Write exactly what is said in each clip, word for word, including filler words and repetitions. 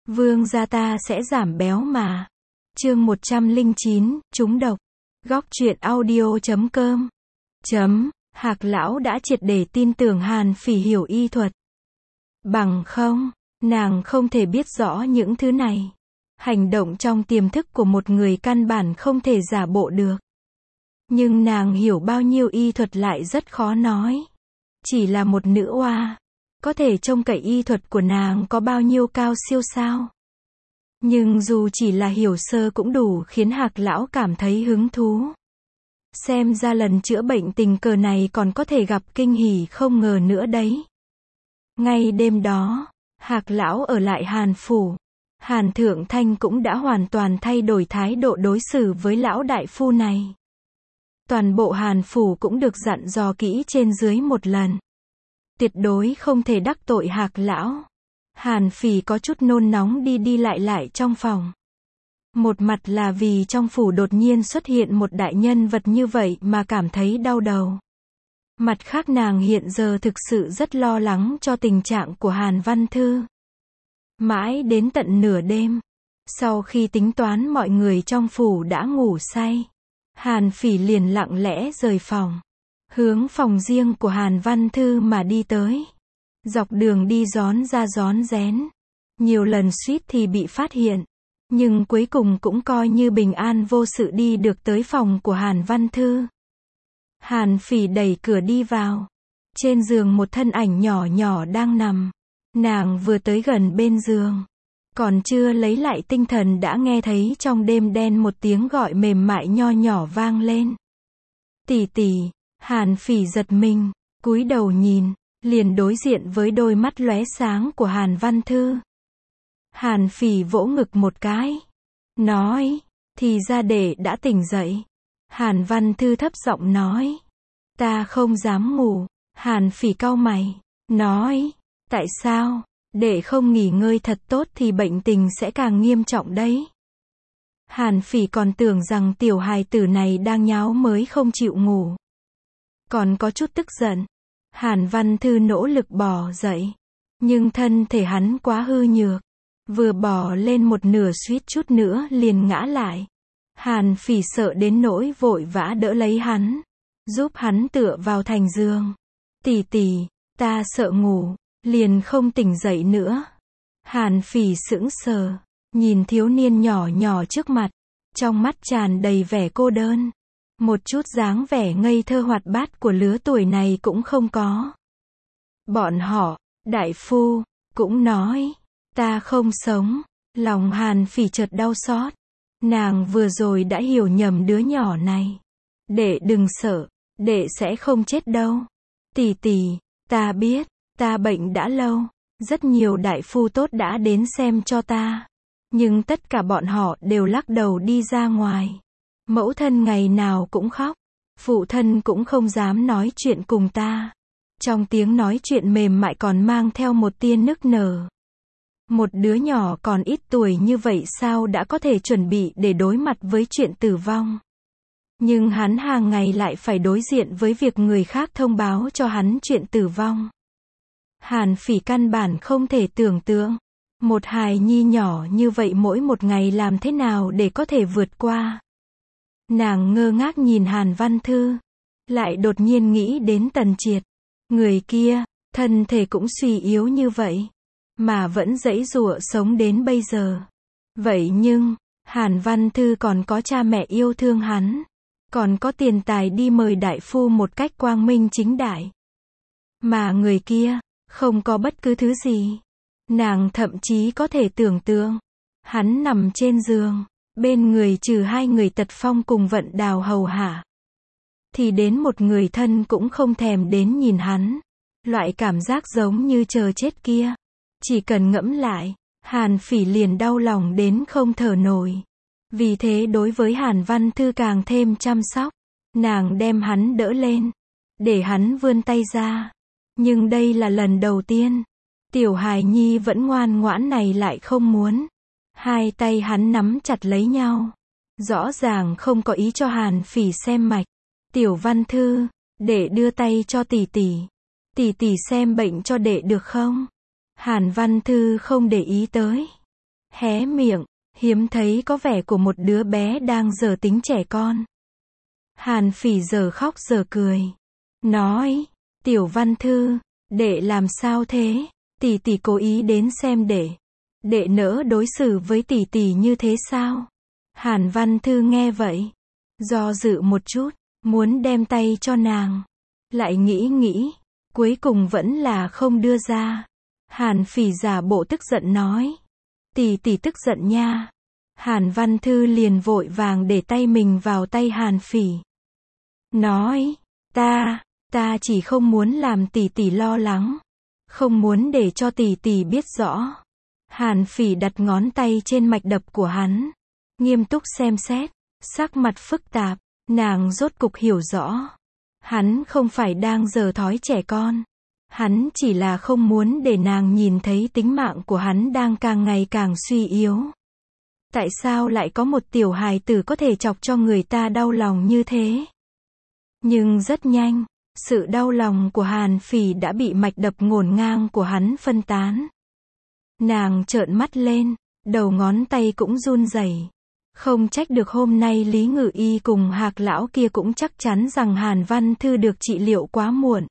Vương gia ta sẽ giảm béo mà. Chương một trăm lẻ chín, trúng độc. Góc truyện audio chấm com. Chấm, Hạc lão đã triệt để tin tưởng Hàn Phỉ hiểu y thuật. Bằng không, nàng không thể biết rõ những thứ này. Hành động trong tiềm thức của một người căn bản không thể giả bộ được. Nhưng nàng hiểu bao nhiêu y thuật lại rất khó nói. Chỉ là một nữ oa, có thể trông cậy y thuật của nàng có bao nhiêu cao siêu sao? Nhưng dù chỉ là hiểu sơ cũng đủ khiến Hạc lão cảm thấy hứng thú. Xem ra lần chữa bệnh tình cờ này còn có thể gặp kinh hỉ không ngờ nữa đấy. Ngay đêm đó, Hạc lão ở lại Hàn phủ. Hàn Thượng Thanh cũng đã hoàn toàn thay đổi thái độ đối xử với lão đại phu này. Toàn bộ Hàn phủ cũng được dặn dò kỹ trên dưới một lần. Tuyệt đối không thể đắc tội Hạc lão. Hàn Phỉ có chút nôn nóng đi đi lại lại trong phòng. Một mặt là vì trong phủ đột nhiên xuất hiện một đại nhân vật như vậy mà cảm thấy đau đầu. Mặt khác nàng hiện giờ thực sự rất lo lắng cho tình trạng của Hàn Văn Thư. Mãi đến tận nửa đêm, sau khi tính toán mọi người trong phủ đã ngủ say, Hàn Phỉ liền lặng lẽ rời phòng, hướng phòng riêng của Hàn Văn Thư mà đi tới. Dọc đường đi rón ra rón rén, nhiều lần suýt thì bị phát hiện, nhưng cuối cùng cũng coi như bình an vô sự đi được tới phòng của Hàn Văn Thư. Hàn Phỉ đẩy cửa đi vào. Trên giường một thân ảnh nhỏ nhỏ đang nằm. Nàng vừa tới gần bên giường, còn chưa lấy lại tinh thần đã nghe thấy trong đêm đen một tiếng gọi mềm mại nho nhỏ vang lên. Tỷ tỷ. Hàn Phỉ giật mình, cúi đầu nhìn, liền đối diện với đôi mắt lóe sáng của Hàn Văn Thư. Hàn Phỉ vỗ ngực một cái, nói, thì ra đệ đã tỉnh dậy. Hàn Văn Thư thấp giọng nói, ta không dám ngủ. Hàn Phỉ cau mày, nói, tại sao? Đệ không nghỉ ngơi thật tốt thì bệnh tình sẽ càng nghiêm trọng đấy. Hàn Phỉ còn tưởng rằng tiểu hài tử này đang nháo mới không chịu ngủ. Còn có chút tức giận. Hàn Văn Thư nỗ lực bò dậy, nhưng thân thể hắn quá hư nhược, vừa bò lên một nửa suýt chút nữa liền ngã lại. Hàn Phỉ sợ đến nỗi vội vã đỡ lấy hắn, giúp hắn tựa vào thành giường. Tỷ tỷ, ta sợ ngủ, liền không tỉnh dậy nữa. Hàn Phỉ sững sờ, nhìn thiếu niên nhỏ nhỏ trước mặt, trong mắt tràn đầy vẻ cô đơn. Một chút dáng vẻ ngây thơ hoạt bát của lứa tuổi này cũng không có. Bọn họ, đại phu, cũng nói, ta không sống. Lòng Hàn Phỉ chợt đau xót. Nàng vừa rồi đã hiểu nhầm đứa nhỏ này. Đệ đừng sợ, đệ sẽ không chết đâu. Tỷ tỷ, ta biết, ta bệnh đã lâu. Rất nhiều đại phu tốt đã đến xem cho ta. Nhưng tất cả bọn họ đều lắc đầu đi ra ngoài. Mẫu thân ngày nào cũng khóc. Phụ thân cũng không dám nói chuyện cùng ta. Trong tiếng nói chuyện mềm mại còn mang theo một tia nức nở. Một đứa nhỏ còn ít tuổi như vậy sao đã có thể chuẩn bị để đối mặt với chuyện tử vong. Nhưng hắn hàng ngày lại phải đối diện với việc người khác thông báo cho hắn chuyện tử vong. Hàn Phỉ căn bản không thể tưởng tượng. Một hài nhi nhỏ như vậy mỗi một ngày làm thế nào để có thể vượt qua. Nàng ngơ ngác nhìn Hàn Văn Thư, lại đột nhiên nghĩ đến Tần Triệt. Người kia, thân thể cũng suy yếu như vậy, mà vẫn giãy giụa sống đến bây giờ. Vậy nhưng, Hàn Văn Thư còn có cha mẹ yêu thương hắn, còn có tiền tài đi mời đại phu một cách quang minh chính đại. Mà người kia, không có bất cứ thứ gì. Nàng thậm chí có thể tưởng tượng, hắn nằm trên giường, bên người trừ hai người Tật Phong cùng Vận Đào hầu hạ, thì đến một người thân cũng không thèm đến nhìn hắn. Loại cảm giác giống như chờ chết kia, chỉ cần ngẫm lại, Hàn Phỉ liền đau lòng đến không thở nổi. Vì thế đối với Hàn Văn Thư càng thêm chăm sóc. Nàng đem hắn đỡ lên, để hắn vươn tay ra. Nhưng đây là lần đầu tiên, tiểu hài nhi vẫn ngoan ngoãn này lại không muốn. Hai tay hắn nắm chặt lấy nhau, rõ ràng không có ý cho Hàn Phỉ xem mạch. Tiểu Văn Thư, đệ đưa tay cho tỷ tỷ. Tỷ tỷ xem bệnh cho đệ được không? Hàn Văn Thư không để ý tới. hé miệng, hiếm thấy có vẻ của một đứa bé đang giở tính trẻ con. Hàn Phỉ giờ khóc giờ cười. Nói, Tiểu Văn Thư, đệ làm sao thế? Tỷ tỷ cố ý đến xem đệ. Đệ nỡ đối xử với tỷ tỷ như thế sao? Hàn Văn Thư nghe vậy, do dự một chút, muốn đem tay cho nàng. Lại nghĩ nghĩ, cuối cùng vẫn là không đưa ra. Hàn Phỉ giả bộ tức giận nói. Tỷ tỷ tức giận nha. Hàn Văn Thư liền vội vàng để tay mình vào tay Hàn Phỉ. Nói, ta, ta chỉ không muốn làm tỷ tỷ lo lắng. Không muốn để cho tỷ tỷ biết rõ. Hàn Phỉ đặt ngón tay trên mạch đập của hắn. Nghiêm túc xem xét, sắc mặt phức tạp, nàng rốt cục hiểu rõ. Hắn không phải đang giở thói trẻ con. Hắn chỉ là không muốn để nàng nhìn thấy tính mạng của hắn đang càng ngày càng suy yếu. Tại sao lại có một tiểu hài tử có thể chọc cho người ta đau lòng như thế? Nhưng rất nhanh, sự đau lòng của Hàn Phỉ đã bị mạch đập ngổn ngang của hắn phân tán. Nàng trợn mắt lên, đầu ngón tay cũng run rẩy. Không trách được hôm nay Lý Ngự Y cùng Hạc lão kia cũng chắc chắn rằng Hàn Văn Thư được trị liệu quá muộn.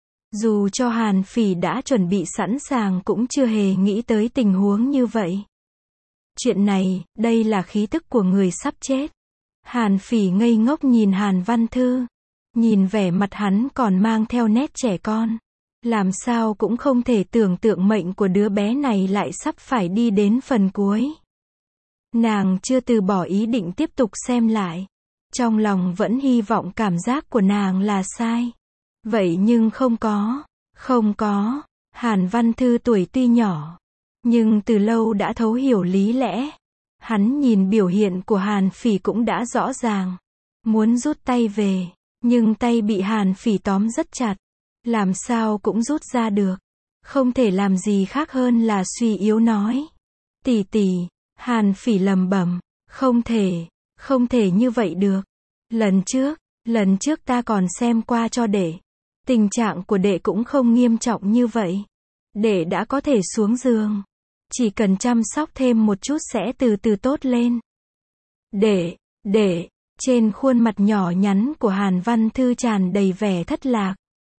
Dù cho Hàn Phỉ đã chuẩn bị sẵn sàng cũng chưa hề nghĩ tới tình huống như vậy. Chuyện này, đây là khí tức của người sắp chết. Hàn Phỉ ngây ngốc nhìn Hàn Văn Thư. Nhìn vẻ mặt hắn còn mang theo nét trẻ con. Làm sao cũng không thể tưởng tượng mệnh của đứa bé này lại sắp phải đi đến phần cuối. Nàng chưa từ bỏ ý định tiếp tục xem lại. Trong lòng vẫn hy vọng cảm giác của nàng là sai. Vậy nhưng không có, không có. Hàn Văn Thư tuổi tuy nhỏ, nhưng từ lâu đã thấu hiểu lý lẽ. Hắn nhìn biểu hiện của Hàn Phỉ cũng đã rõ ràng. Muốn rút tay về, nhưng tay bị Hàn Phỉ tóm rất chặt. Làm sao cũng rút ra được. Không thể làm gì khác hơn là suy yếu nói. Tỷ tỷ, Hàn Phỉ lẩm bẩm, không thể, không thể như vậy được. Lần trước, lần trước ta còn xem qua cho đệ. Tình trạng của đệ cũng không nghiêm trọng như vậy. Đệ đã có thể xuống giường. Chỉ cần chăm sóc thêm một chút sẽ từ từ tốt lên. Đệ, đệ, trên khuôn mặt nhỏ nhắn của Hàn Văn Thư tràn đầy vẻ thất lạc.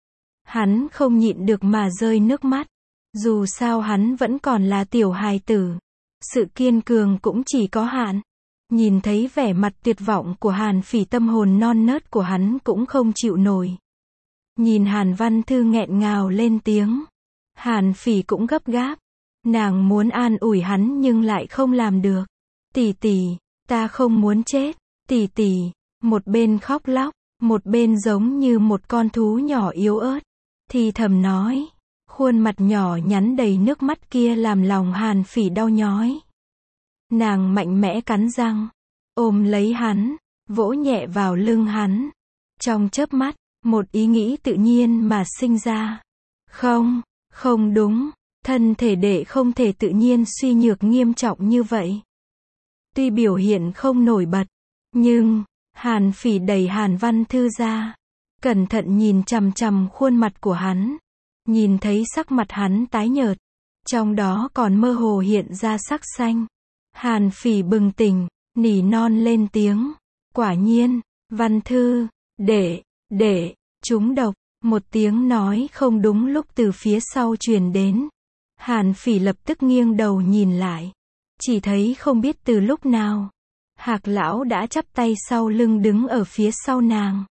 Hắn không nhịn được mà rơi nước mắt. Dù sao hắn vẫn còn là tiểu hài tử. Sự kiên cường cũng chỉ có hạn. Nhìn thấy vẻ mặt tuyệt vọng của Hàn Phỉ, tâm hồn non nớt của hắn cũng không chịu nổi. Nhìn Hàn Văn Thư nghẹn ngào lên tiếng. Hàn Phỉ cũng gấp gáp. Nàng muốn an ủi hắn nhưng lại không làm được. Tỷ tỷ, ta không muốn chết. Tỷ tỷ, một bên khóc lóc, một bên giống như một con thú nhỏ yếu ớt. Thì thầm nói. Khuôn mặt nhỏ nhắn đầy nước mắt kia làm lòng Hàn Phỉ đau nhói. Nàng mạnh mẽ cắn răng, ôm lấy hắn, vỗ nhẹ vào lưng hắn. Trong chớp mắt, một ý nghĩ tự nhiên mà sinh ra. Không, không đúng, thân thể đệ không thể tự nhiên suy nhược nghiêm trọng như vậy. Tuy biểu hiện không nổi bật, nhưng, Hàn Phỉ đẩy Hàn Văn Thư ra. Cẩn thận nhìn chằm chằm khuôn mặt của hắn. Nhìn thấy sắc mặt hắn tái nhợt. Trong đó còn mơ hồ hiện ra sắc xanh. Hàn Phỉ bừng tỉnh, nỉ non lên tiếng. Quả nhiên, Văn Thư, đệ, đệ, trúng độc. Một tiếng nói không đúng lúc từ phía sau truyền đến. Hàn Phỉ lập tức nghiêng đầu nhìn lại. Chỉ thấy không biết từ lúc nào. Hạc lão đã chắp tay sau lưng đứng ở phía sau nàng.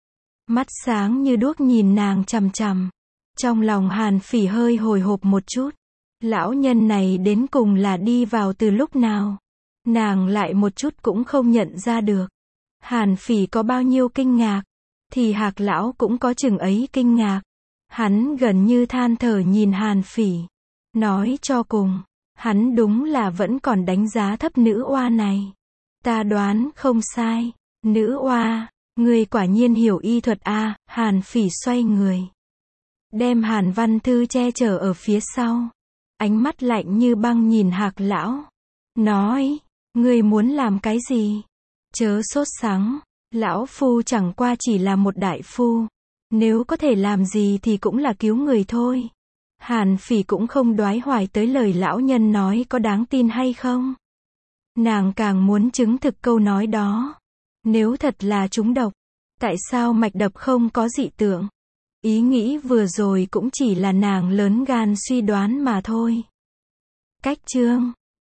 Mắt sáng như đuốc nhìn nàng chằm chằm. Trong lòng Hàn Phỉ hơi hồi hộp một chút. Lão nhân này đến cùng là đi vào từ lúc nào? Nàng lại một chút cũng không nhận ra được. Hàn Phỉ có bao nhiêu kinh ngạc, thì Hạc lão cũng có chừng ấy kinh ngạc. Hắn gần như than thở nhìn Hàn Phỉ. Nói cho cùng, hắn đúng là vẫn còn đánh giá thấp nữ oa này. Ta đoán không sai. Nữ oa, người quả nhiên hiểu y thuật a. À, Hàn Phỉ xoay người. Đem Hàn Văn Thư che chở ở phía sau. Ánh mắt lạnh như băng nhìn Hạc lão. Nói, ngươi muốn làm cái gì? Chớ sốt sắng. Lão phu chẳng qua chỉ là một đại phu. Nếu có thể làm gì thì cũng là cứu người thôi. Hàn Phỉ cũng không đoái hoài tới lời lão nhân nói có đáng tin hay không. Nàng càng muốn chứng thực câu nói đó. Nếu thật là trúng độc, tại sao mạch đập không có dị tượng? Ý nghĩ vừa rồi cũng chỉ là nàng lớn gan suy đoán mà thôi. Cách chương